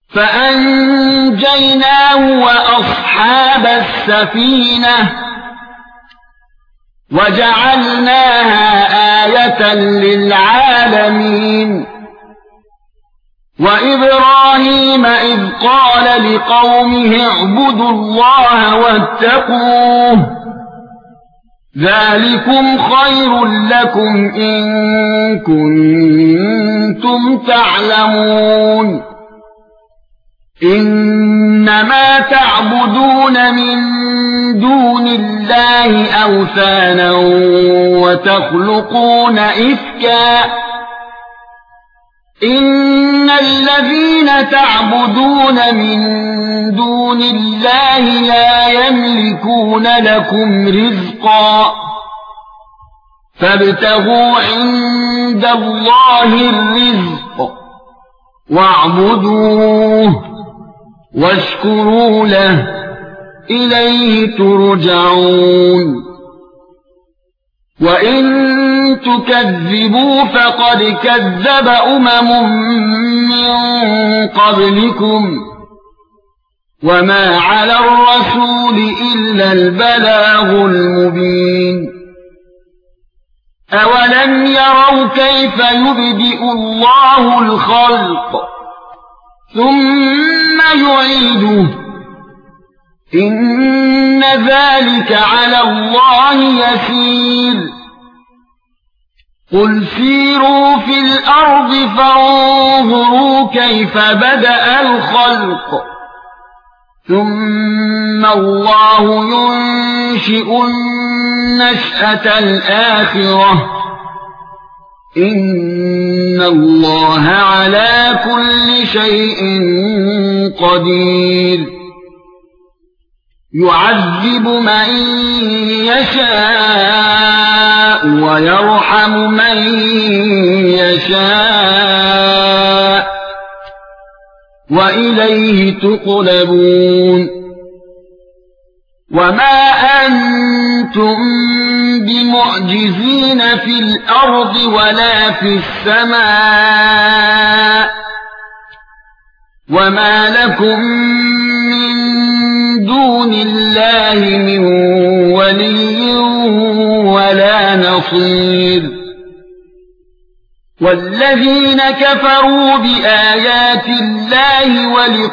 فأنجيناه وأصحاب السفينة وجعلناها آية للعالمين وإبراهيم إذ قال لقومه اعبدوا الله واتقوه ذلكم خير لكم إن كنتم تعلمون إنما تعبدون من دون الله أوثانا وتخلقون إفكا إن الذين تعبدون من دون الله لا يملكون لكم رزقا فابتغوا عند الله الرزق واعبدوه واشكروا له إليه ترجعون وإن تكذبوا فقد كذب من قبلكم وما على الرسول إلا البلاغ المبين أولم يروا كيف يبدئ الله الخلق ثم يعيده إن ذلك على الله يسير قل سيروا في الأرض فانظروا كيف بدأ الخلق ثم الله ينشئ النشأة الآخرة إن الله على كل شيء قدير يعذب من يشاء ويرحم من يشاء وإليه تقلبون وما أنتم بمعجزين في الأرض ولا في السماء وما لكم من دون الله من ولي ولا نصير والذين كفروا بآيات الله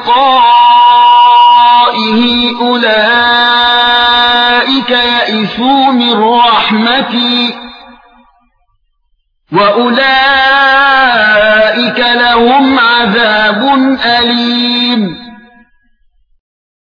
ولقائه أولئك يئسوا من رحمتي وأولئك لهم عذاب أليم